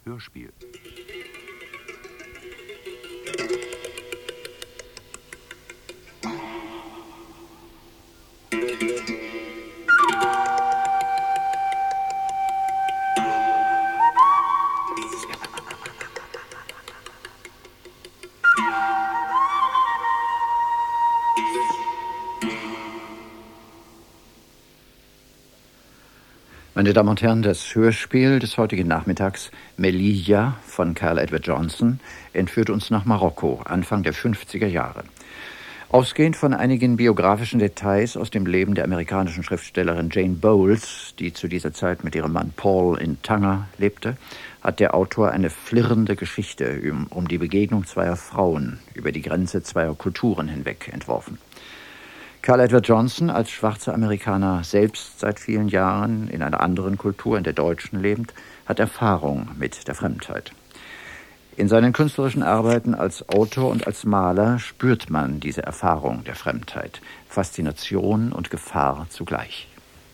Hörspiel. Meine Damen und Herren, das Hörspiel des heutigen Nachmittags, Melilla von Carl Edward Johnson, entführt uns nach Marokko, Anfang der 50er Jahre. Ausgehend von einigen biografischen Details aus dem Leben der amerikanischen Schriftstellerin Jane Bowles, die zu dieser Zeit mit ihrem Mann Paul in Tanger lebte, hat der Autor eine flirrende Geschichte um die Begegnung zweier Frauen über die Grenze zweier Kulturen hinweg entworfen. Carl Edward Johnson, als schwarzer Amerikaner selbst seit vielen Jahren in einer anderen Kultur, in der deutschen lebend, hat Erfahrung mit der Fremdheit. In seinen künstlerischen Arbeiten als Autor und als Maler spürt man diese Erfahrung der Fremdheit, Faszination und Gefahr zugleich.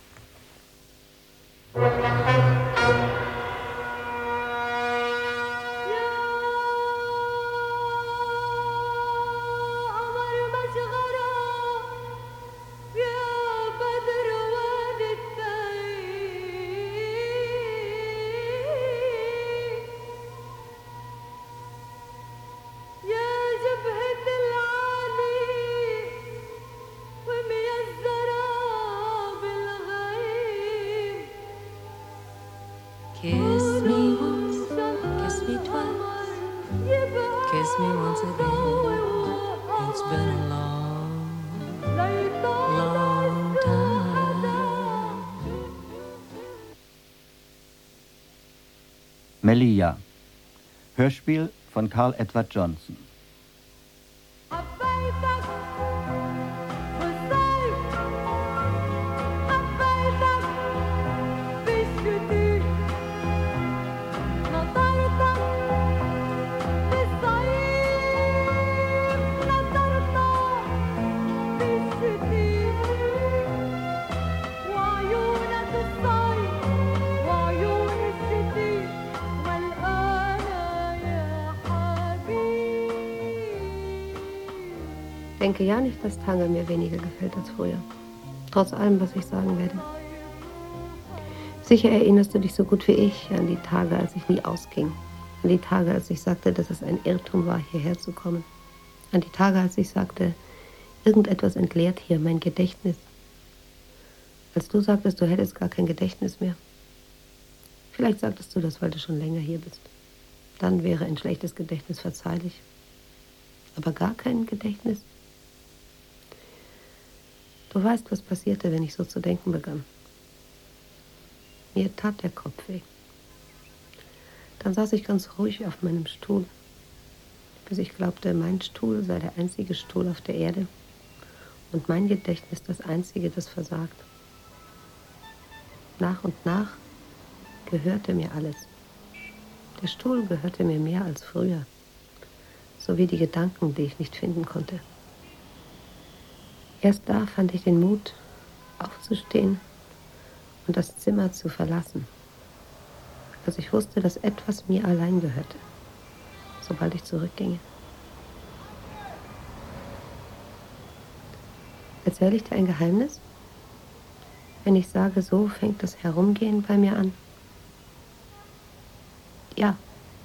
Melilla, Hörspiel von Carl Edward Johnson. Ich denke ja nicht, dass Tanger mir weniger gefällt als früher. Trotz allem, was ich sagen werde. Sicher erinnerst du dich so gut wie ich an die Tage, als ich nie ausging. An die Tage, als ich sagte, dass es ein Irrtum war, hierher zu kommen. An die Tage, als ich sagte, irgendetwas entleert hier mein Gedächtnis. Als du sagtest, du hättest gar kein Gedächtnis mehr. Vielleicht sagtest du das, weil du schon länger hier bist. Dann wäre ein schlechtes Gedächtnis verzeihlich. Aber gar kein Gedächtnis? Du weißt, was passierte, wenn ich so zu denken begann. Mir tat der Kopf weh. Dann saß ich ganz ruhig auf meinem Stuhl, bis ich glaubte, mein Stuhl sei der einzige Stuhl auf der Erde und mein Gedächtnis das einzige, das versagt. Nach und nach gehörte mir alles. Der Stuhl gehörte mir mehr als früher, sowie die Gedanken, die ich nicht finden konnte. Erst da fand ich den Mut, aufzustehen und das Zimmer zu verlassen, als ich wusste, dass etwas mir allein gehörte, sobald ich zurückginge. Erzähle ich dir ein Geheimnis? Wenn ich sage, so fängt das Herumgehen bei mir an? Ja.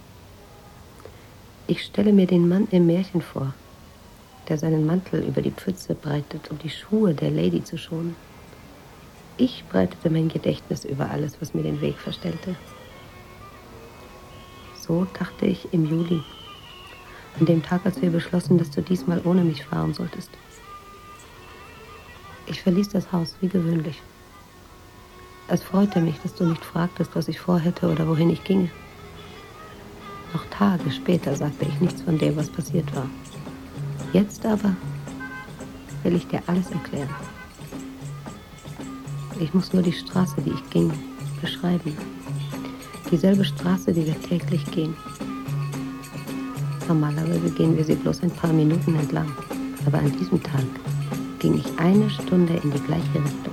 Ich stelle mir den Mann im Märchen vor, der seinen Mantel über die Pfütze breitet, um die Schuhe der Lady zu schonen. Ich breitete mein Gedächtnis über alles, was mir den Weg verstellte. So dachte ich im Juli, an dem Tag, als wir beschlossen, dass du diesmal ohne mich fahren solltest. Ich verließ das Haus, wie gewöhnlich. Es freute mich, dass du nicht fragtest, was ich vorhätte oder wohin ich ginge. Noch Tage später sagte ich nichts von dem, was passiert war. Jetzt aber will ich dir alles erklären. Ich muss nur die Straße, die ich ging, beschreiben. Dieselbe Straße, die wir täglich gehen. Normalerweise gehen wir sie bloß ein paar Minuten entlang. Aber an diesem Tag ging ich 1 Stunde in die gleiche Richtung.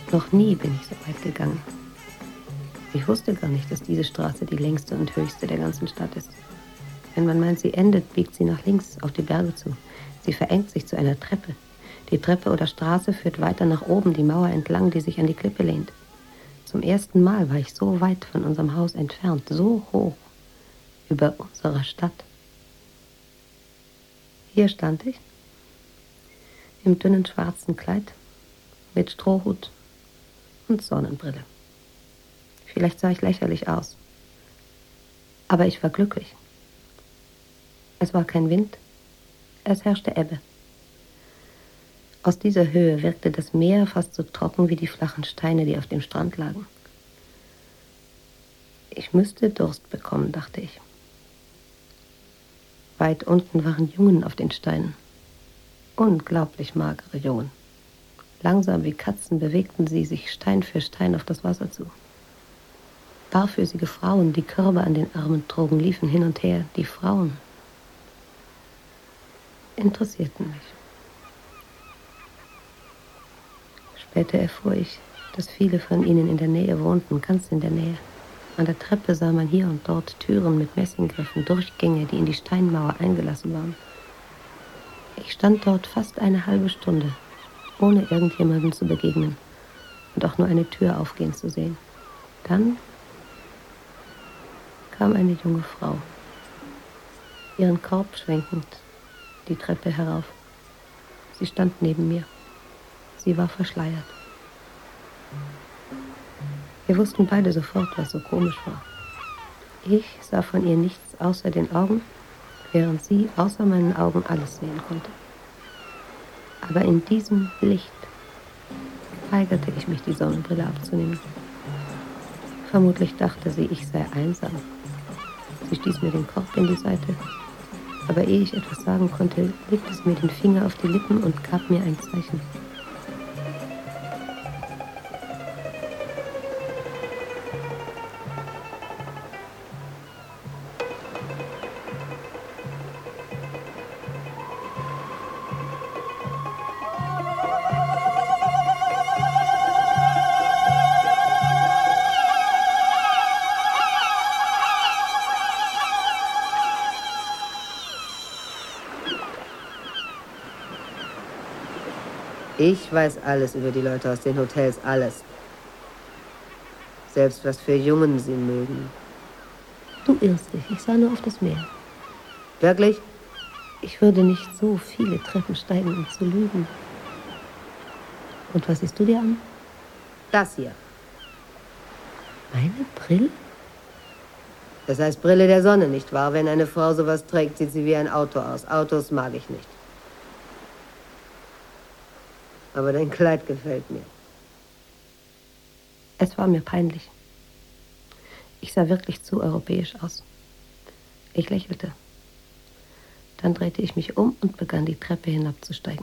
Noch nie bin ich so weit gegangen. Ich wusste gar nicht, dass diese Straße die längste und höchste der ganzen Stadt ist. Wenn man meint, sie endet, biegt sie nach links auf die Berge zu. Sie verengt sich zu einer Treppe. Die Treppe oder Straße führt weiter nach oben, die Mauer entlang, die sich an die Klippe lehnt. Zum ersten Mal war ich so weit von unserem Haus entfernt, so hoch, über unserer Stadt. Hier stand ich, im dünnen schwarzen Kleid, mit Strohhut und Sonnenbrille. Vielleicht sah ich lächerlich aus, aber ich war glücklich. Es war kein Wind, es herrschte Ebbe. Aus dieser Höhe wirkte das Meer fast so trocken wie die flachen Steine, die auf dem Strand lagen. Ich müsste Durst bekommen, dachte ich. Weit unten waren Jungen auf den Steinen. Unglaublich magere Jungen. Langsam wie Katzen bewegten sie sich Stein für Stein auf das Wasser zu. Barfüßige Frauen, die Körbe an den Armen trugen, liefen hin und her. Die Frauen interessierten mich. Später erfuhr ich, dass viele von ihnen in der Nähe wohnten, ganz in der Nähe. An der Treppe sah man hier und dort Türen mit Messinggriffen, Durchgänge, die in die Steinmauer eingelassen waren. Ich stand dort fast eine halbe Stunde, ohne irgendjemandem zu begegnen und auch nur eine Tür aufgehen zu sehen. Dann kam eine junge Frau, ihren Korb schwenkend, die Treppe herauf. Sie stand neben mir. Sie war verschleiert. Wir wussten beide sofort, was so komisch war. Ich sah von ihr nichts außer den Augen, während sie außer meinen Augen alles sehen konnte. Aber in diesem Licht weigerte ich mich, die Sonnenbrille abzunehmen. Vermutlich dachte sie, ich sei einsam. Sie stieß mir den Korb in die Seite, aber ehe ich etwas sagen konnte, legte sie mir den Finger auf die Lippen und gab mir ein Zeichen. Ich weiß alles über die Leute aus den Hotels, alles. Selbst was für Jungen sie mögen. Du irrst dich, ich sah nur auf das Meer. Wirklich? Ich würde nicht so viele Treppen steigen, um zu lügen. Und was siehst du dir an? Das hier. Meine Brille? Das heißt Brille der Sonne, nicht wahr? Wenn eine Frau sowas trägt, sieht sie wie ein Auto aus. Autos mag ich nicht. Aber dein Kleid gefällt mir. Es war mir peinlich. Ich sah wirklich zu europäisch aus. Ich lächelte. Dann drehte ich mich um und begann die Treppe hinabzusteigen.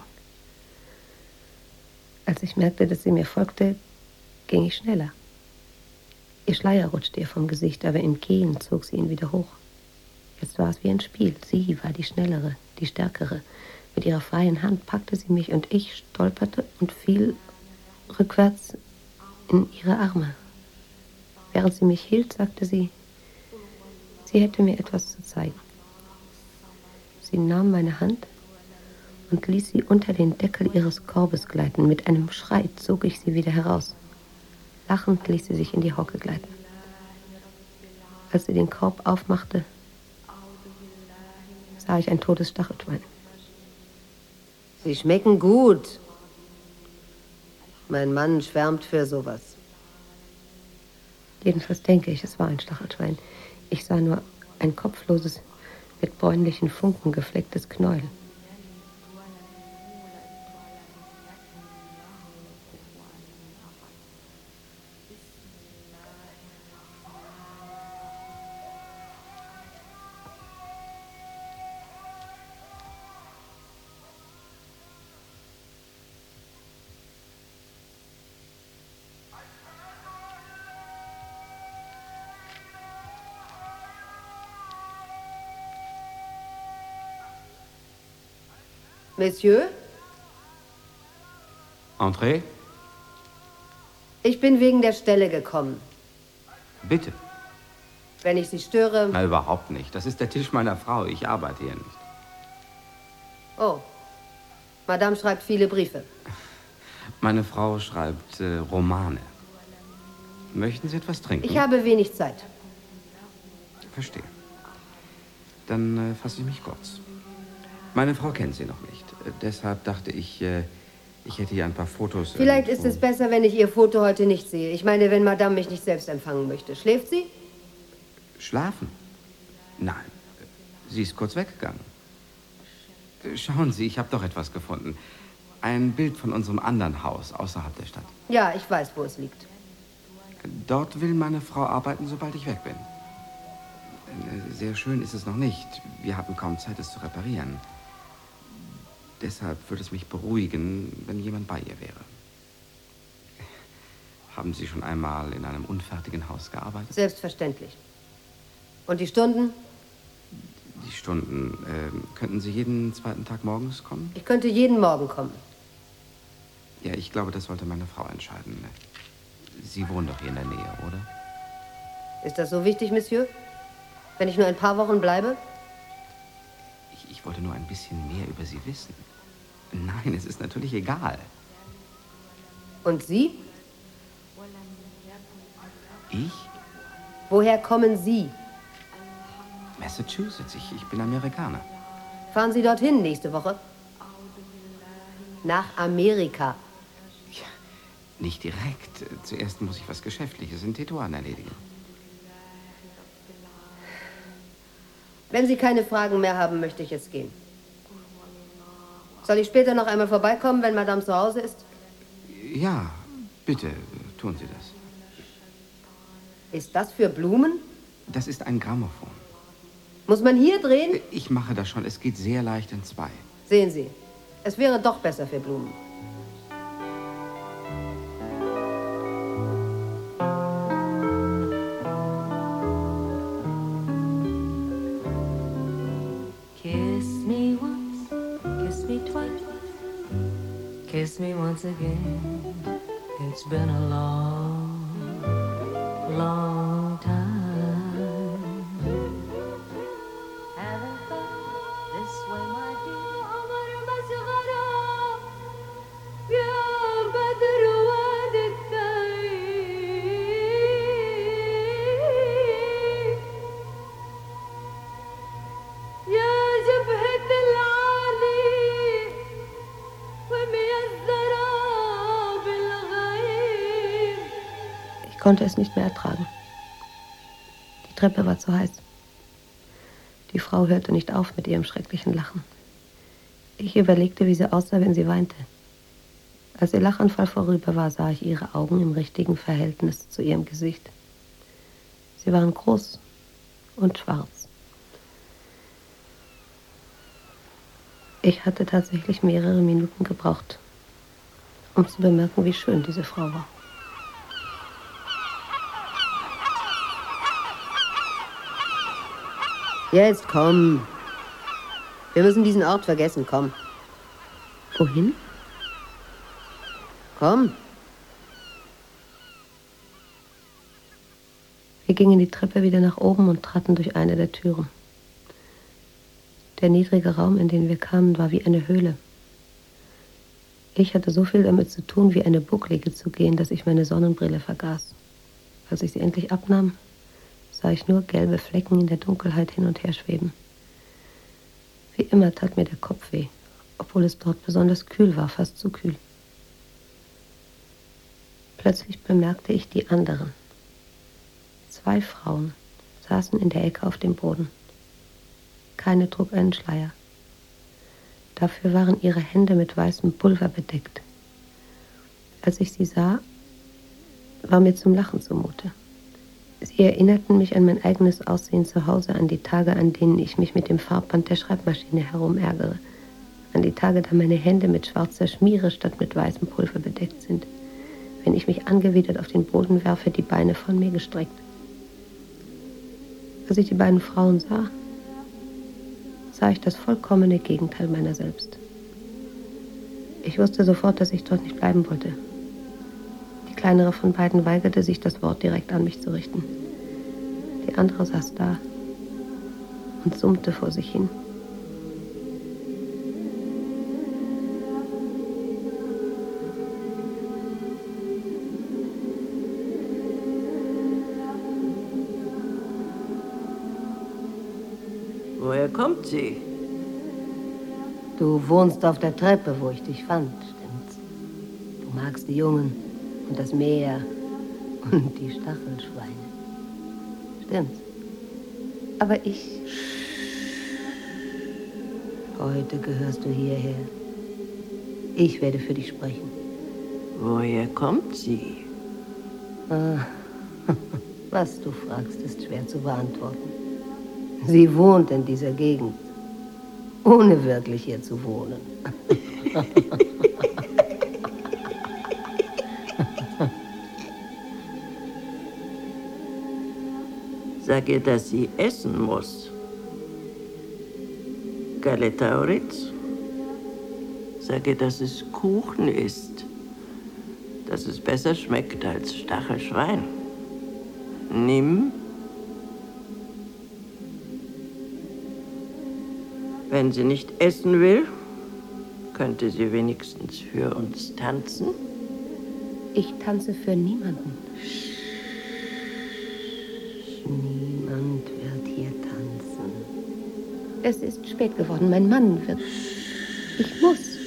Als ich merkte, dass sie mir folgte, ging ich schneller. Ihr Schleier rutschte ihr vom Gesicht, aber im Gehen zog sie ihn wieder hoch. Jetzt war es wie ein Spiel. Sie war die Schnellere, die Stärkere. Mit ihrer freien Hand packte sie mich und ich stolperte und fiel rückwärts in ihre Arme. Während sie mich hielt, sagte sie, sie hätte mir etwas zu zeigen. Sie nahm meine Hand und ließ sie unter den Deckel ihres Korbes gleiten. Mit einem Schrei zog ich sie wieder heraus. Lachend ließ sie sich in die Hocke gleiten. Als sie den Korb aufmachte, sah ich ein totes Stachelschwein. Sie schmecken gut. Mein Mann schwärmt für sowas. Jedenfalls denke ich, es war ein Stachelschwein. Ich sah nur ein kopfloses, mit bräunlichen Funken geflecktes Knäuel. Messieurs? Entrez. Ich bin wegen der Stelle gekommen. Bitte. Wenn ich Sie störe... Na, überhaupt nicht. Das ist der Tisch meiner Frau. Ich arbeite hier nicht. Oh. Madame schreibt viele Briefe. Meine Frau schreibt Romane. Möchten Sie etwas trinken? Ich habe wenig Zeit. Verstehe. Dann fasse ich mich kurz. Meine Frau kennt Sie noch nicht. Deshalb dachte ich, ich hätte hier ein paar Fotos. Vielleicht ist es besser, wenn ich Ihr Foto heute nicht sehe. Ich meine, wenn Madame mich nicht selbst empfangen möchte. Schläft sie? Schlafen? Nein. Sie ist kurz weggegangen. Schauen Sie, ich habe doch etwas gefunden. Ein Bild von unserem anderen Haus außerhalb der Stadt. Ja, ich weiß, wo es liegt. Dort will meine Frau arbeiten, sobald ich weg bin. Sehr schön ist es noch nicht. Wir hatten kaum Zeit, es zu reparieren. Deshalb würde es mich beruhigen, wenn jemand bei ihr wäre. Haben Sie schon einmal in einem unfertigen Haus gearbeitet? Selbstverständlich. Und die Stunden? Die Stunden. Könnten Sie jeden zweiten Tag morgens kommen? Ich könnte jeden Morgen kommen. Ja, ich glaube, das sollte meine Frau entscheiden. Sie wohnen doch hier in der Nähe, oder? Ist das so wichtig, Monsieur? Wenn ich nur ein paar Wochen bleibe? Ich wollte nur ein bisschen mehr über Sie wissen. Nein, es ist natürlich egal. Und Sie? Ich? Woher kommen Sie? Massachusetts. Ich bin Amerikaner. Fahren Sie dorthin nächste Woche? Nach Amerika. Ja, nicht direkt. Zuerst muss ich was Geschäftliches in Tetuan erledigen. Wenn Sie keine Fragen mehr haben, möchte ich jetzt gehen. Soll ich später noch einmal vorbeikommen, wenn Madame zu Hause ist? Ja, bitte, tun Sie das. Ist das für Blumen? Das ist ein Grammophon. Muss man hier drehen? Ich mache das schon. Es geht sehr leicht in zwei. Sehen Sie, es wäre doch besser für Blumen. Kiss me once, kiss me twice, kiss me once again. It's been a long, long time. Haven't thought this way, my dear. عمر ما صغرى يا بدر واد الثيب يا جبهة العالي وميزرة بالغيب. Ich konnte es nicht mehr ertragen. Die Treppe war zu heiß. Die Frau hörte nicht auf mit ihrem schrecklichen Lachen. Ich überlegte, wie sie aussah, wenn sie weinte. Als ihr Lachanfall vorüber war, sah ich ihre Augen im richtigen Verhältnis zu ihrem Gesicht. Sie waren groß und schwarz. Ich hatte tatsächlich mehrere Minuten gebraucht, um zu bemerken, wie schön diese Frau war. Jetzt komm. Wir müssen diesen Ort vergessen, komm. Wohin? Komm. Wir gingen die Treppe wieder nach oben und traten durch eine der Türen. Der niedrige Raum, in den wir kamen, war wie eine Höhle. Ich hatte so viel damit zu tun, wie eine Bucklige zu gehen, dass ich meine Sonnenbrille vergaß. Als ich sie endlich abnahm, sah ich nur gelbe Flecken in der Dunkelheit hin und her schweben. Wie immer tat mir der Kopf weh, obwohl es dort besonders kühl war, fast zu kühl. Plötzlich bemerkte ich die anderen. 2 Frauen saßen in der Ecke auf dem Boden. Keine trug einen Schleier. Dafür waren ihre Hände mit weißem Pulver bedeckt. Als ich sie sah, war mir zum Lachen zumute. Sie erinnerten mich an mein eigenes Aussehen zu Hause, an die Tage, an denen ich mich mit dem Farbband der Schreibmaschine herumärgere, an die Tage, da meine Hände mit schwarzer Schmiere statt mit weißem Pulver bedeckt sind, wenn ich mich angewidert auf den Boden werfe, die Beine von mir gestreckt. Als ich die beiden Frauen sah ich das vollkommene Gegenteil meiner selbst. Ich wusste sofort, dass ich dort nicht bleiben wollte. Die kleinere von beiden weigerte sich, das Wort direkt an mich zu richten. Die andere saß da und summte vor sich hin. Woher kommt sie? Du wohnst auf der Treppe, wo ich dich fand, stimmt's? Du magst die Jungen und das Meer und die Stachelschweine. Stimmt's? Aber ich... Heute gehörst du hierher. Ich werde für dich sprechen. Woher kommt sie? Was du fragst, ist schwer zu beantworten. Sie wohnt in dieser Gegend, ohne wirklich hier zu wohnen. Sag ihr, dass sie essen muss. Galetauritz. Sag ihr, dass es Kuchen ist. Dass es besser schmeckt als Stachelschwein. Nimm. Wenn sie nicht essen will, könnte sie wenigstens für uns tanzen. Ich tanze für niemanden. Niemand wird hier tanzen. Es ist spät geworden. Mein Mann wird... Ich muss.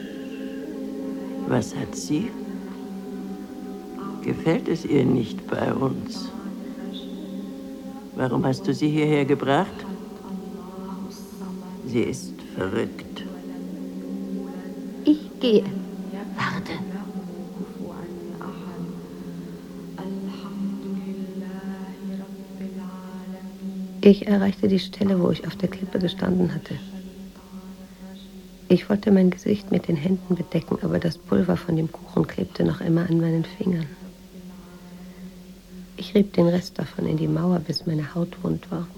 Was hat sie? Gefällt es ihr nicht bei uns? Warum hast du sie hierher gebracht? Sie ist verrückt. Ich gehe. Warte. Ich erreichte die Stelle, wo ich auf der Klippe gestanden hatte. Ich wollte mein Gesicht mit den Händen bedecken, aber das Pulver von dem Kuchen klebte noch immer an meinen Fingern. Ich rieb den Rest davon in die Mauer, bis meine Haut wund war.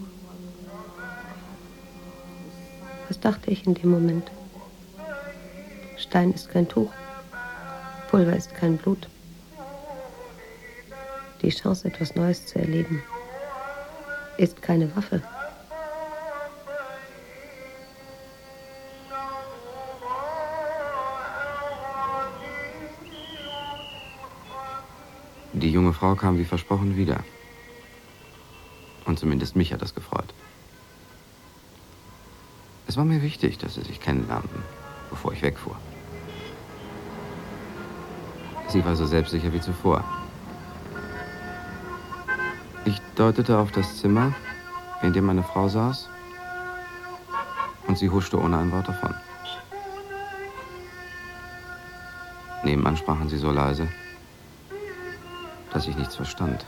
Was dachte ich in dem Moment? Stein ist kein Tuch, Pulver ist kein Blut. Die Chance, etwas Neues zu erleben, ist keine Waffe. Die junge Frau kam wie versprochen wieder. Und zumindest mich hat das gefreut. Es war mir wichtig, dass sie sich kennenlernten, bevor ich wegfuhr. Sie war so selbstsicher wie zuvor. Ich deutete auf das Zimmer, in dem meine Frau saß, und sie huschte ohne ein Wort davon. Nebenan sprachen sie so leise, dass ich nichts verstand.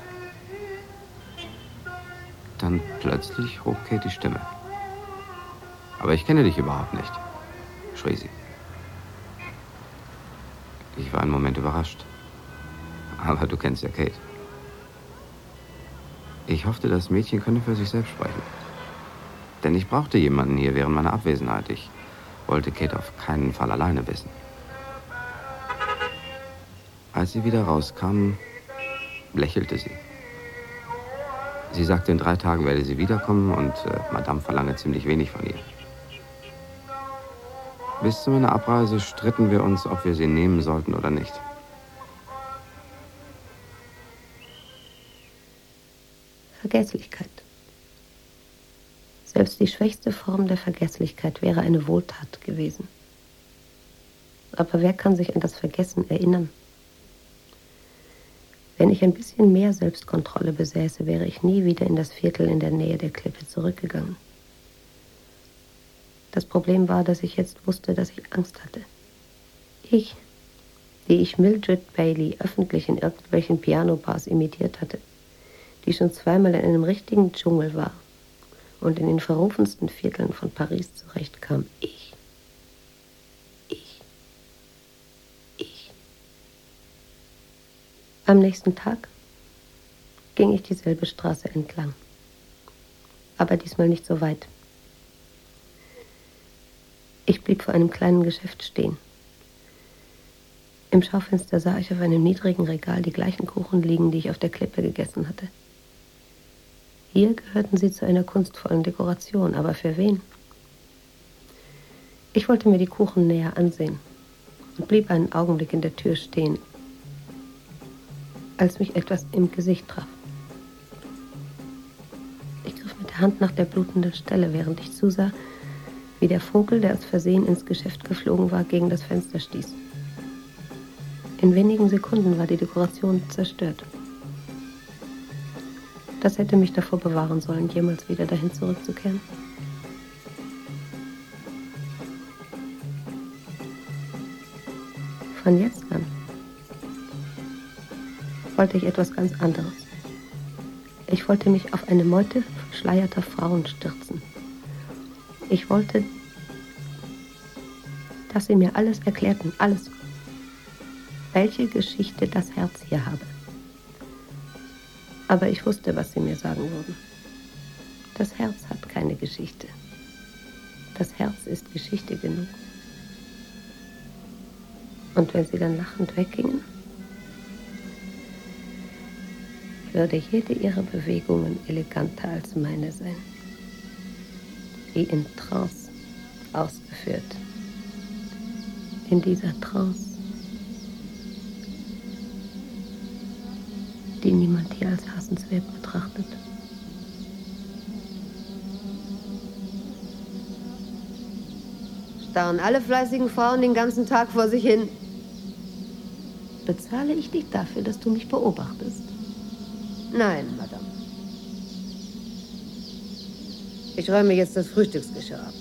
Dann plötzlich hob Kate die Stimme. Aber ich kenne dich überhaupt nicht, schrie sie. Ich war einen Moment überrascht. Aber du kennst ja Kate. Ich hoffte, das Mädchen könne für sich selbst sprechen. Denn ich brauchte jemanden hier während meiner Abwesenheit. Ich wollte Kate auf keinen Fall alleine wissen. Als sie wieder rauskam, lächelte sie. Sie sagte, in 3 Tagen werde sie wiederkommen und Madame verlange ziemlich wenig von ihr. Bis zu meiner Abreise stritten wir uns, ob wir sie nehmen sollten oder nicht. Vergesslichkeit. Selbst die schwächste Form der Vergesslichkeit wäre eine Wohltat gewesen. Aber wer kann sich an das Vergessen erinnern? Wenn ich ein bisschen mehr Selbstkontrolle besäße, wäre ich nie wieder in das Viertel in der Nähe der Klippe zurückgegangen. Das Problem war, dass ich jetzt wusste, dass ich Angst hatte. Ich, die ich Mildred Bailey öffentlich in irgendwelchen Pianobars imitiert hatte, die schon zweimal in einem richtigen Dschungel war und in den verrufensten Vierteln von Paris zurechtkam. Ich. Am nächsten Tag ging ich dieselbe Straße entlang, aber diesmal nicht so weit. Ich blieb vor einem kleinen Geschäft stehen. Im Schaufenster sah ich auf einem niedrigen Regal die gleichen Kuchen liegen, die ich auf der Klippe gegessen hatte. Hier gehörten sie zu einer kunstvollen Dekoration, aber für wen? Ich wollte mir die Kuchen näher ansehen und blieb einen Augenblick in der Tür stehen, als mich etwas im Gesicht traf. Ich griff mit der Hand nach der blutenden Stelle, während ich zusah, wie der Vogel, der aus Versehen ins Geschäft geflogen war, gegen das Fenster stieß. In wenigen Sekunden war die Dekoration zerstört. Das hätte mich davor bewahren sollen, jemals wieder dahin zurückzukehren. Von jetzt an wollte ich etwas ganz anderes. Ich wollte mich auf eine Meute verschleierter Frauen stürzen. Ich wollte, dass sie mir alles erklärten, alles. Welche Geschichte das Herz hier habe. Aber ich wusste, was sie mir sagen würden. Das Herz hat keine Geschichte. Das Herz ist Geschichte genug. Und wenn sie dann lachend weggingen, würde jede ihrer Bewegungen eleganter als meine sein. Wie in Trance ausgeführt. In dieser Trance, die niemand hier als hassenswert betrachtet. Starren alle fleißigen Frauen den ganzen Tag vor sich hin. Bezahle ich dich dafür, dass du mich beobachtest? Nein, Madame. Ich räume jetzt das Frühstücksgeschirr ab.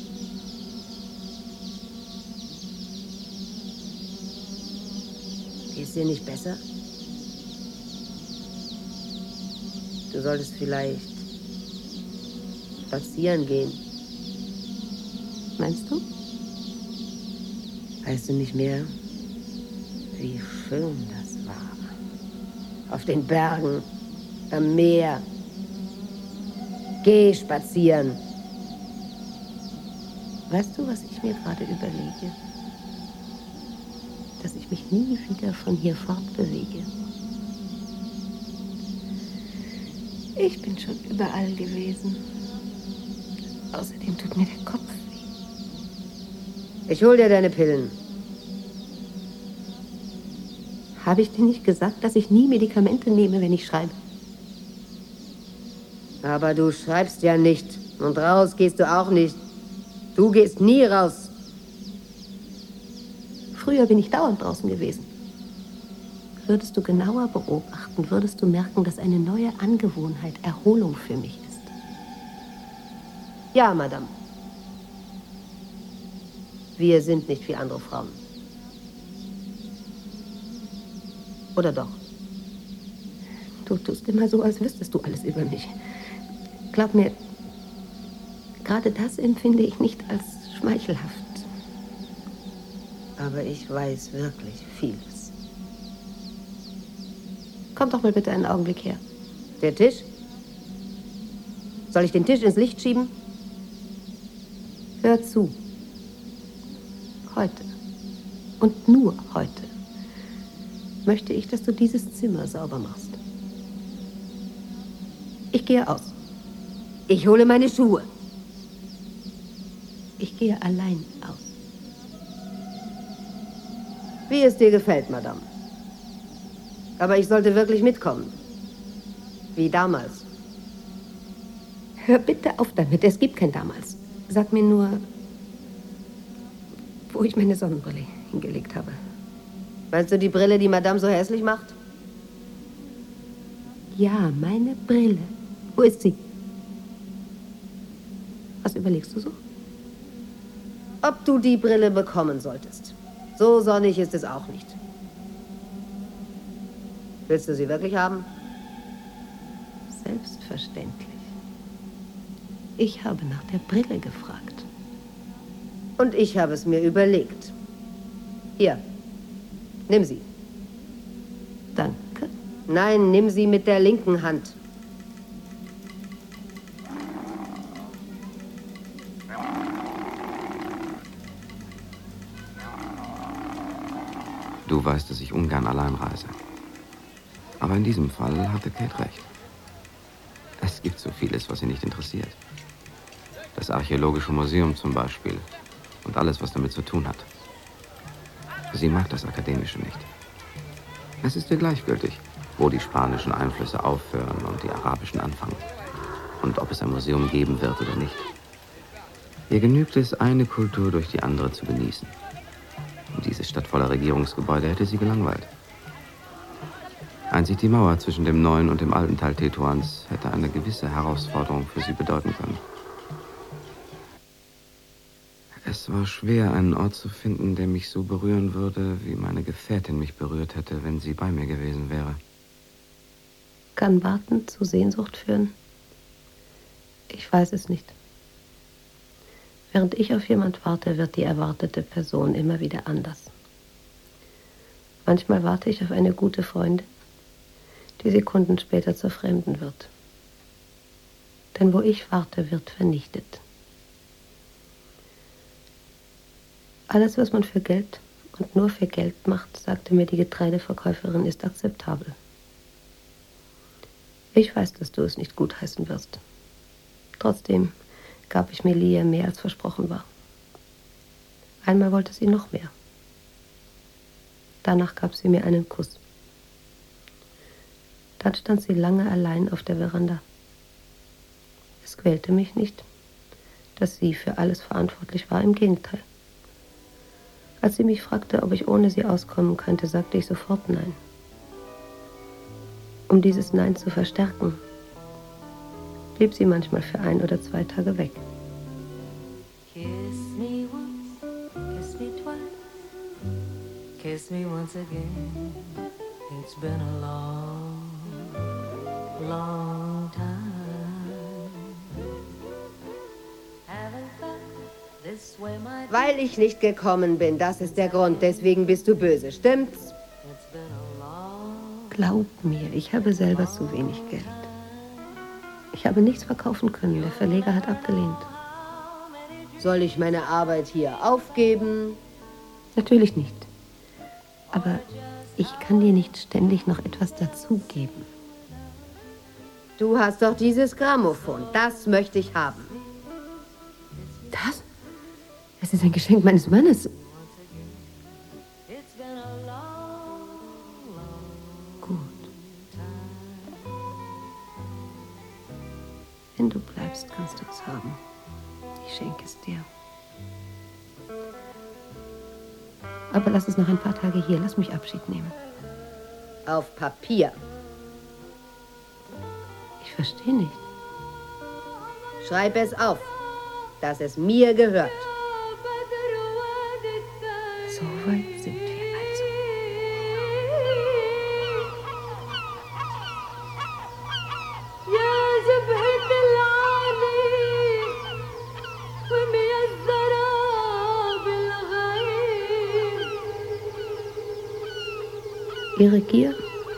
Ist dir nicht besser? Du solltest vielleicht spazieren gehen. Meinst du? Weißt du nicht mehr, wie schön das war? Auf den Bergen, am Meer. Geh spazieren. Weißt du, was ich mir gerade überlege? Dass ich mich nie wieder von hier fortbewege. Ich bin schon überall gewesen. Außerdem tut mir der Kopf weh. Ich hol dir deine Pillen. Habe ich dir nicht gesagt, dass ich nie Medikamente nehme, wenn ich schreibe? Aber du schreibst ja nicht. Und raus gehst du auch nicht. Du gehst nie raus. Früher bin ich dauernd draußen gewesen. Würdest du genauer beobachten, würdest du merken, dass eine neue Angewohnheit Erholung für mich ist. Ja, Madame. Wir sind nicht wie andere Frauen. Oder doch? Du tust immer so, als wüsstest du alles über mich. Glaub mir, gerade das empfinde ich nicht als schmeichelhaft. Aber ich weiß wirklich vieles. Komm doch mal bitte einen Augenblick her. Der Tisch? Soll ich den Tisch ins Licht schieben? Hör zu. Heute und nur heute möchte ich, dass du dieses Zimmer sauber machst. Ich gehe aus. Ich hole meine Schuhe. Ich gehe allein aus. Wie es dir gefällt, Madame. Aber ich sollte wirklich mitkommen. Wie damals. Hör bitte auf damit, es gibt kein damals. Sag mir nur, wo ich meine Sonnenbrille hingelegt habe. Meinst du die Brille, die Madame so hässlich macht? Ja, meine Brille. Wo ist sie? Was überlegst du so? Ob du die Brille bekommen solltest. So sonnig ist es auch nicht. Willst du sie wirklich haben? Selbstverständlich. Ich habe nach der Brille gefragt. Und ich habe es mir überlegt. Hier, nimm sie. Danke. Nein, nimm sie mit der linken Hand. Du weißt, dass ich ungern allein reise. Aber in diesem Fall hatte Kate recht. Es gibt so vieles, was sie nicht interessiert. Das Archäologische Museum zum Beispiel und alles, was damit zu tun hat. Sie mag das Akademische nicht. Es ist ihr gleichgültig, wo die spanischen Einflüsse aufhören und die arabischen anfangen. Und ob es ein Museum geben wird oder nicht. Ihr genügt es, eine Kultur durch die andere zu genießen. Und diese Stadt voller Regierungsgebäude hätte sie gelangweilt. Einzig die Mauer zwischen dem neuen und dem alten Teil Tetuans hätte eine gewisse Herausforderung für sie bedeuten können. Es war schwer, einen Ort zu finden, der mich so berühren würde, wie meine Gefährtin mich berührt hätte, wenn sie bei mir gewesen wäre. Kann Warten zu Sehnsucht führen? Ich weiß es nicht. Während ich auf jemand warte, wird die erwartete Person immer wieder anders. Manchmal warte ich auf eine gute Freundin, die Sekunden später zur Fremden wird. Denn wo ich warte, wird vernichtet. Alles, was man für Geld und nur für Geld macht, sagte mir die Getreideverkäuferin, ist akzeptabel. Ich weiß, dass du es nicht gutheißen wirst. Trotzdem gab ich Melia mehr, als versprochen war. Einmal wollte sie noch mehr. Danach gab sie mir einen Kuss. Dann stand sie lange allein auf der Veranda. Es quälte mich nicht, dass sie für alles verantwortlich war, im Gegenteil. Als sie mich fragte, ob ich ohne sie auskommen könnte, sagte ich sofort Nein. Um dieses Nein zu verstärken, blieb sie manchmal für 1 oder 2 Tage weg. Kiss me once, kiss me twice, kiss me once again. It's been a long, long time. Haven't felt this way my Weil ich nicht gekommen bin, das ist der Grund. Deswegen bist du böse, stimmt's? It's been a long Glaub mir, ich habe selber zu wenig Geld. Ich habe nichts verkaufen können. Der Verleger hat abgelehnt. Soll ich meine Arbeit hier aufgeben? Natürlich nicht. Aber ich kann dir nicht ständig noch etwas dazugeben. Du hast doch dieses Grammophon. Das möchte ich haben. Das? Es ist ein Geschenk meines Mannes. Gut. Wenn du bleibst, kannst du es haben. Ich schenke es dir. Aber lass es noch ein paar Tage hier. Lass mich Abschied nehmen. Auf Papier. Ich verstehe nicht. Schreib es auf, dass es mir gehört. So weit sind wir also. Ihre Gier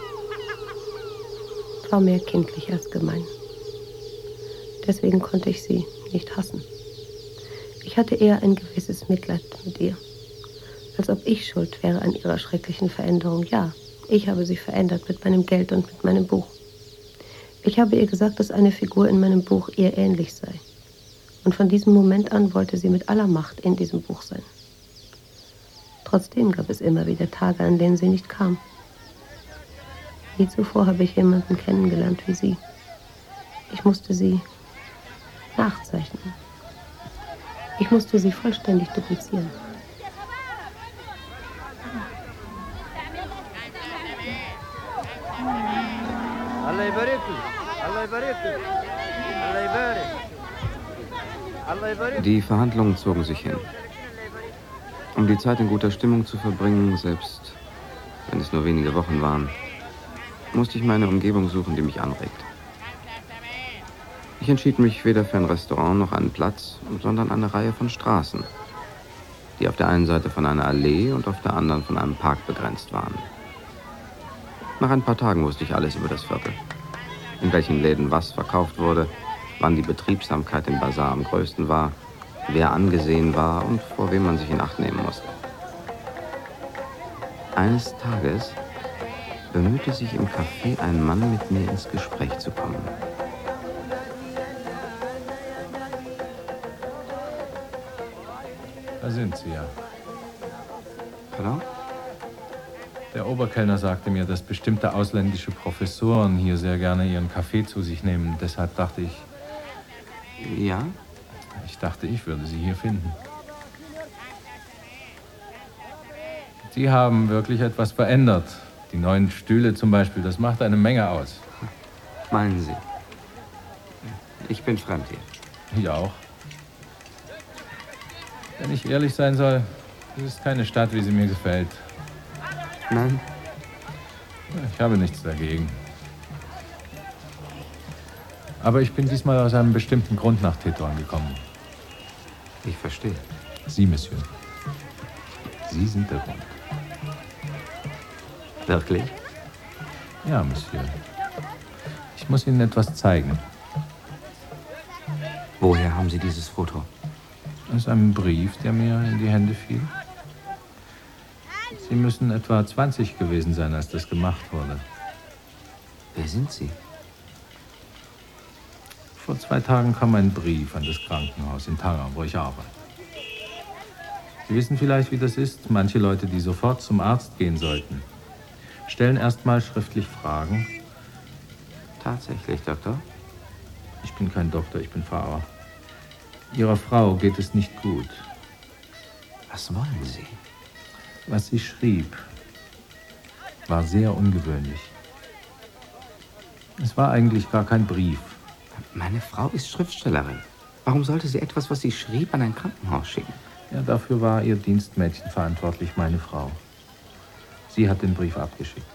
war mehr kindlich als gemein. Deswegen konnte ich sie nicht hassen. Ich hatte eher ein gewisses Mitleid mit ihr. Als ob ich schuld wäre an ihrer schrecklichen Veränderung. Ja, ich habe sie verändert mit meinem Geld und mit meinem Buch. Ich habe ihr gesagt, dass eine Figur in meinem Buch ihr ähnlich sei. Und von diesem Moment an wollte sie mit aller Macht in diesem Buch sein. Trotzdem gab es immer wieder Tage, an denen sie nicht kam. Nie zuvor habe ich jemanden kennengelernt wie sie. Ich musste sie nachzeichnen. Ich musste sie vollständig duplizieren. Die Verhandlungen zogen sich hin. Um die Zeit in guter Stimmung zu verbringen, selbst wenn es nur wenige Wochen waren, musste ich meine Umgebung suchen, die mich anregt. Ich entschied mich weder für ein Restaurant noch einen Platz, sondern eine Reihe von Straßen, die auf der einen Seite von einer Allee und auf der anderen von einem Park begrenzt waren. Nach ein paar Tagen wusste ich alles über das Viertel. In welchen Läden was verkauft wurde, wann die Betriebsamkeit im Basar am größten war, wer angesehen war und vor wem man sich in Acht nehmen musste. Eines Tages bemühte sich im Café ein Mann, mit mir ins Gespräch zu kommen. Da sind Sie ja. Pardon? Der Oberkellner sagte mir, dass bestimmte ausländische Professoren hier sehr gerne ihren Kaffee zu sich nehmen. Deshalb dachte ich... Ja? Ich dachte, ich würde Sie hier finden. Sie haben wirklich etwas verändert. Die neuen Stühle zum Beispiel, das macht eine Menge aus. Meinen Sie? Ich bin fremd hier. Ich auch. Wenn ich ehrlich sein soll, es ist keine Stadt, wie sie mir gefällt. Nein? Ich habe nichts dagegen. Aber ich bin diesmal aus einem bestimmten Grund nach Tétouan gekommen. Ich verstehe. Sie, Monsieur. Sie sind der Grund. Wirklich? Ja, Monsieur. Ich muss Ihnen etwas zeigen. Woher haben Sie dieses Foto? Das ist ein Brief, der mir in die Hände fiel. Sie müssen etwa 20 gewesen sein, als das gemacht wurde. Wer sind Sie? Vor 2 Tagen kam ein Brief an das Krankenhaus in Tanga, wo ich arbeite. Sie wissen vielleicht, wie das ist. Manche Leute, die sofort zum Arzt gehen sollten, stellen erst mal schriftlich Fragen. Tatsächlich, Doktor? Ich bin kein Doktor, ich bin Fahrer. Ihrer Frau geht es nicht gut. Was wollen Sie? Was sie schrieb, war sehr ungewöhnlich. Es war eigentlich gar kein Brief. Meine Frau ist Schriftstellerin. Warum sollte sie etwas, was sie schrieb, an ein Krankenhaus schicken? Ja, dafür war ihr Dienstmädchen verantwortlich, meine Frau. Sie hat den Brief abgeschickt.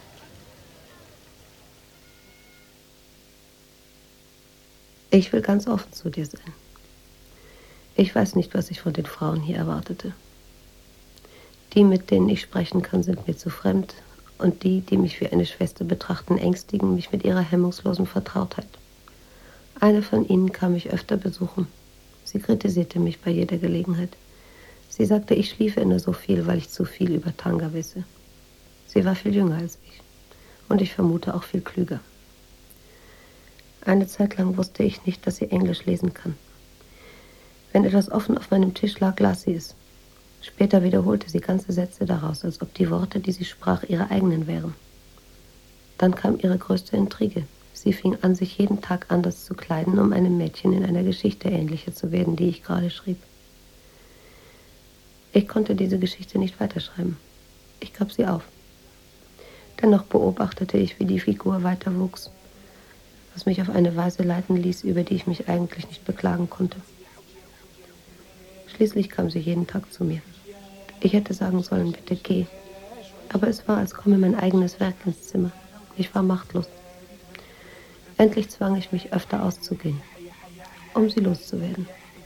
Ich will ganz offen zu dir sein. Ich weiß nicht, was ich von den Frauen hier erwartete. Die, mit denen ich sprechen kann, sind mir zu fremd. Und die, die mich wie eine Schwester betrachten, ängstigen mich mit ihrer hemmungslosen Vertrautheit. Eine von ihnen kam mich öfter besuchen. Sie kritisierte mich bei jeder Gelegenheit. Sie sagte, ich schliefe immer so viel, weil ich zu viel über Tanga wisse. Sie war viel jünger als ich. Und ich vermute auch viel klüger. Eine Zeit lang wusste ich nicht, dass sie Englisch lesen kann. Wenn etwas offen auf meinem Tisch lag, las sie es. Später wiederholte sie ganze Sätze daraus, als ob die Worte, die sie sprach, ihre eigenen wären. Dann kam ihre größte Intrige. Sie fing an, sich jeden Tag anders zu kleiden, um einem Mädchen in einer Geschichte ähnlicher zu werden, die ich gerade schrieb. Ich konnte diese Geschichte nicht weiterschreiben. Ich gab sie auf. Dennoch beobachtete ich, wie die Figur weiter wuchs, was mich auf eine Weise leiten ließ, über die ich mich eigentlich nicht beklagen konnte. Schließlich kam sie jeden Tag zu mir. Ich hätte sagen sollen, bitte geh. Aber es war, als komme mein eigenes Werk ins Zimmer. Ich war machtlos. Endlich zwang ich mich, öfter auszugehen, um sie loszuwerden.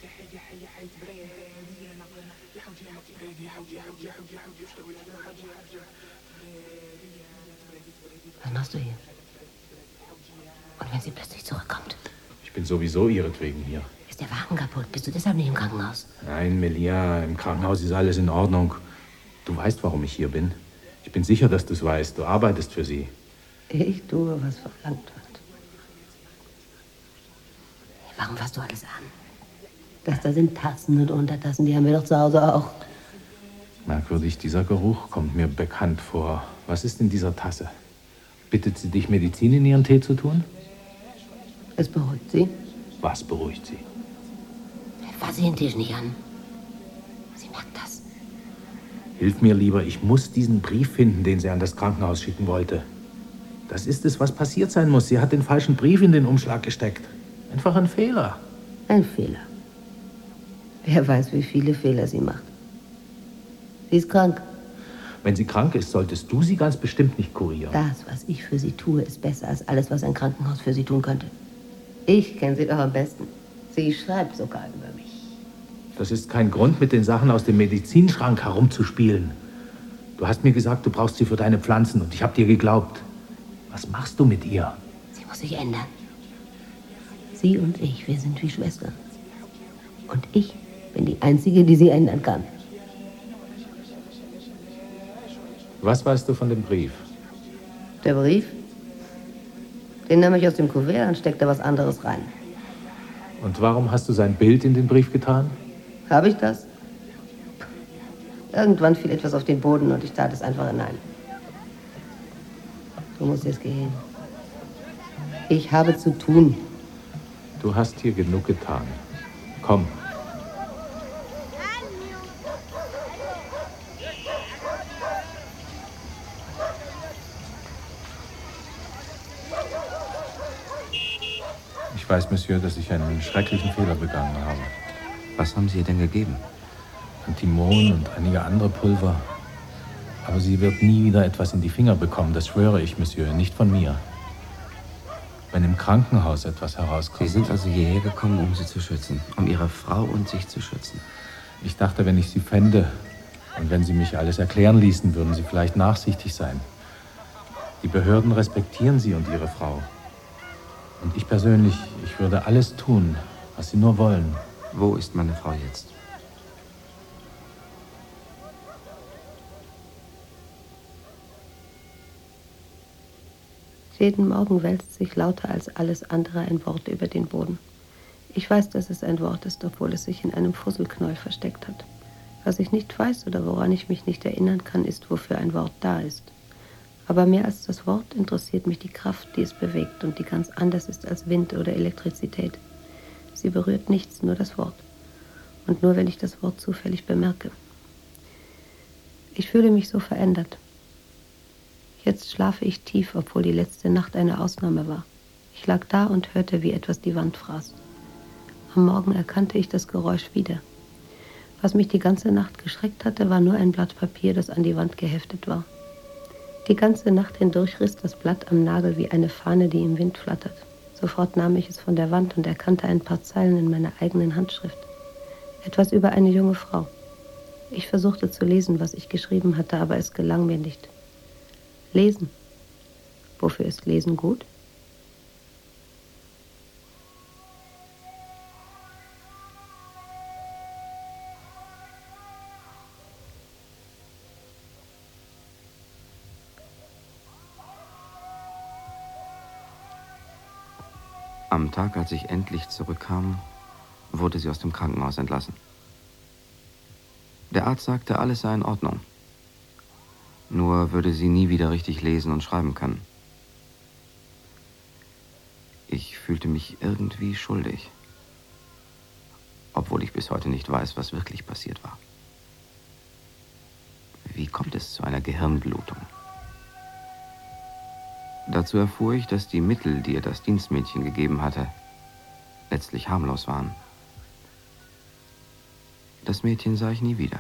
Was machst du hier? Und wenn sie plötzlich zurückkommt? Ich bin sowieso ihretwegen hier. Ist der Wagen kaputt? Bist du deshalb nicht im Krankenhaus? Nein, Melia, im Krankenhaus ist alles in Ordnung. Du weißt, warum ich hier bin. Ich bin sicher, dass du es weißt. Du arbeitest für sie. Ich tue, was verlangt wird. Warum fasst du alles an? Das da sind Tassen und Untertassen, die haben wir doch zu Hause auch. Merkwürdig, dieser Geruch kommt mir bekannt vor. Was ist in dieser Tasse? Bittet sie dich, Medizin in ihren Tee zu tun? Es beruhigt sie. Was beruhigt sie? Fass sie den Tisch nicht an. Sie merkt das. Hilf mir lieber, ich muss diesen Brief finden, den sie an das Krankenhaus schicken wollte. Das ist es, was passiert sein muss. Sie hat den falschen Brief in den Umschlag gesteckt. Einfach ein Fehler. Ein Fehler. Wer weiß, wie viele Fehler sie macht. Sie ist krank. Wenn sie krank ist, solltest du sie ganz bestimmt nicht kurieren. Das, was ich für sie tue, ist besser als alles, was ein Krankenhaus für sie tun könnte. Ich kenne sie doch am besten. Sie schreibt sogar über mich. Das ist kein Grund, mit den Sachen aus dem Medizinschrank herumzuspielen. Du hast mir gesagt, du brauchst sie für deine Pflanzen und ich habe dir geglaubt. Was machst du mit ihr? Sie muss sich ändern. Sie und ich, wir sind wie Schwestern. Und ich bin die Einzige, die sie ändern kann. Was weißt du von dem Brief? Der Brief? Den nahm ich aus dem Kuvert und steckte was anderes rein. Und warum hast du sein Bild in den Brief getan? Habe ich das? Irgendwann fiel etwas auf den Boden und ich tat es einfach hinein. Du musst jetzt gehen. Ich habe zu tun. Du hast hier genug getan. Komm. Ich weiß, Monsieur, dass ich einen schrecklichen Fehler begangen habe. Was haben Sie ihr denn gegeben? Antimon und einige andere Pulver. Aber sie wird nie wieder etwas in die Finger bekommen, das schwöre ich, Monsieur, nicht von mir. Wenn im Krankenhaus etwas herauskommt... Sie sind also hierher gekommen, um sie zu schützen, um Ihre Frau und sich zu schützen. Ich dachte, wenn ich sie fände und wenn sie mich alles erklären ließen, würden sie vielleicht nachsichtig sein. Die Behörden respektieren sie und ihre Frau. Und ich persönlich, ich würde alles tun, was sie nur wollen. Wo ist meine Frau jetzt? Jeden Morgen wälzt sich lauter als alles andere ein Wort über den Boden. Ich weiß, dass es ein Wort ist, obwohl es sich in einem Fusselknäuel versteckt hat. Was ich nicht weiß oder woran ich mich nicht erinnern kann, ist, wofür ein Wort da ist. Aber mehr als das Wort interessiert mich die Kraft, die es bewegt und die ganz anders ist als Wind oder Elektrizität. Sie berührt nichts, nur das Wort. Und nur, wenn ich das Wort zufällig bemerke. Ich fühle mich so verändert. Jetzt schlafe ich tief, obwohl die letzte Nacht eine Ausnahme war. Ich lag da und hörte, wie etwas die Wand fraß. Am Morgen erkannte ich das Geräusch wieder. Was mich die ganze Nacht geschreckt hatte, war nur ein Blatt Papier, das an die Wand geheftet war. Die ganze Nacht hindurch riss das Blatt am Nagel wie eine Fahne, die im Wind flattert. Sofort nahm ich es von der Wand und erkannte ein paar Zeilen in meiner eigenen Handschrift. Etwas über eine junge Frau. Ich versuchte zu lesen, was ich geschrieben hatte, aber es gelang mir nicht. Lesen. Wofür ist Lesen gut? Am Tag, als ich endlich zurückkam, wurde sie aus dem Krankenhaus entlassen. Der Arzt sagte, alles sei in Ordnung. Nur würde sie nie wieder richtig lesen und schreiben können. Ich fühlte mich irgendwie schuldig, obwohl ich bis heute nicht weiß, was wirklich passiert war. Wie kommt es zu einer Gehirnblutung? Dazu erfuhr ich, dass die Mittel, die ihr das Dienstmädchen gegeben hatte, letztlich harmlos waren. Das Mädchen sah ich nie wieder.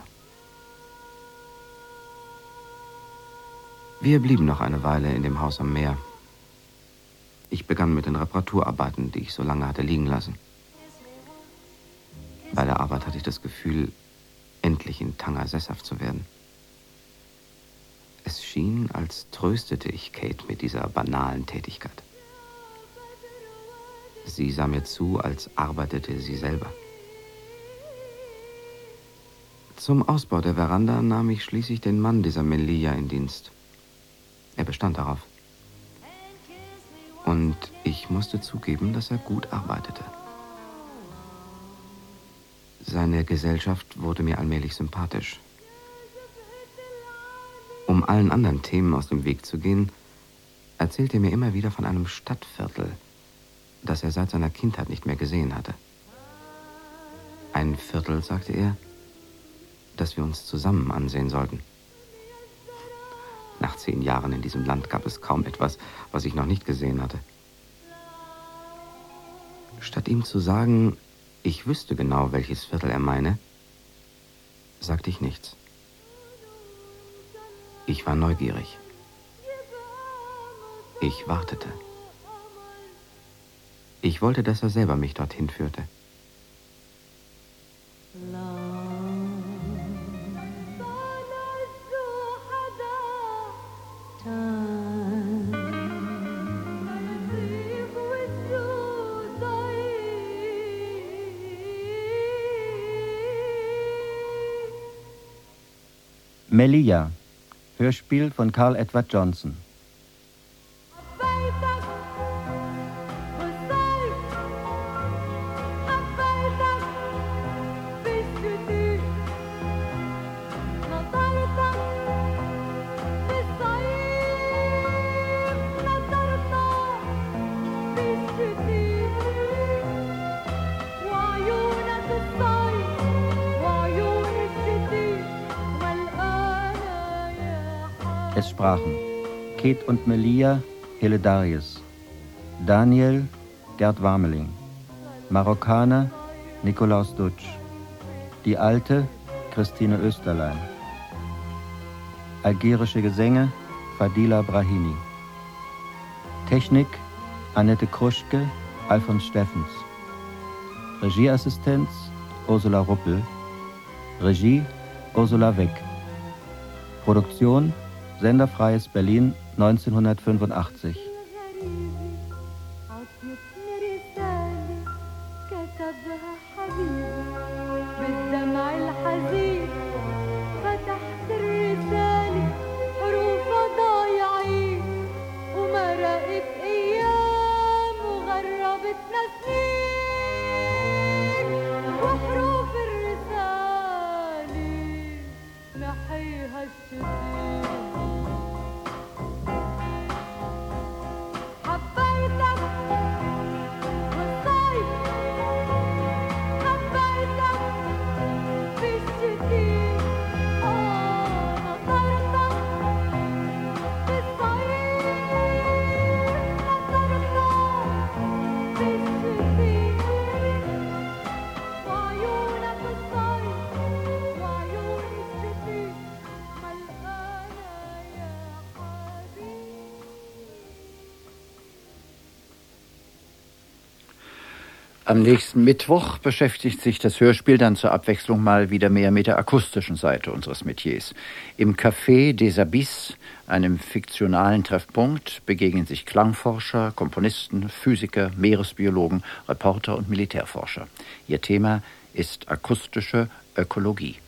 Wir blieben noch eine Weile in dem Haus am Meer. Ich begann mit den Reparaturarbeiten, die ich so lange hatte liegen lassen. Bei der Arbeit hatte ich das Gefühl, endlich in Tanger sesshaft zu werden. Es schien, als tröstete ich Kate mit dieser banalen Tätigkeit. Sie sah mir zu, als arbeitete sie selber. Zum Ausbau der Veranda nahm ich schließlich den Mann dieser Melia in Dienst. Er bestand darauf. Und ich musste zugeben, dass er gut arbeitete. Seine Gesellschaft wurde mir allmählich sympathisch. Um allen anderen Themen aus dem Weg zu gehen, erzählte er mir immer wieder von einem Stadtviertel, das er seit seiner Kindheit nicht mehr gesehen hatte. Ein Viertel, sagte er, das wir uns zusammen ansehen sollten. Nach 10 Jahren in diesem Land gab es kaum etwas, was ich noch nicht gesehen hatte. Statt ihm zu sagen, ich wüsste genau, welches Viertel er meine, sagte ich nichts. Ich war neugierig. Ich wartete. Ich wollte, dass er selber mich dorthin führte. Melia, Hörspiel von Carl Edward Johnson. Es sprachen Ket und Melia, Heledarius, Daniel, Gerd Warmeling, Marokkaner, Nikolaus Dutsch, die Alte, Christine Österlein, algerische Gesänge, Fadila Brahimi, Technik, Annette Kruschke, Alfons Steffens, Regieassistenz, Ursula Ruppel, Regie, Ursula Weck, Produktion, Senderfreies Berlin 1985. Am nächsten Mittwoch beschäftigt sich das Hörspiel dann zur Abwechslung mal wieder mehr mit der akustischen Seite unseres Metiers. Im Café des Abysses, einem fiktionalen Treffpunkt, begegnen sich Klangforscher, Komponisten, Physiker, Meeresbiologen, Reporter und Militärforscher. Ihr Thema ist akustische Ökologie.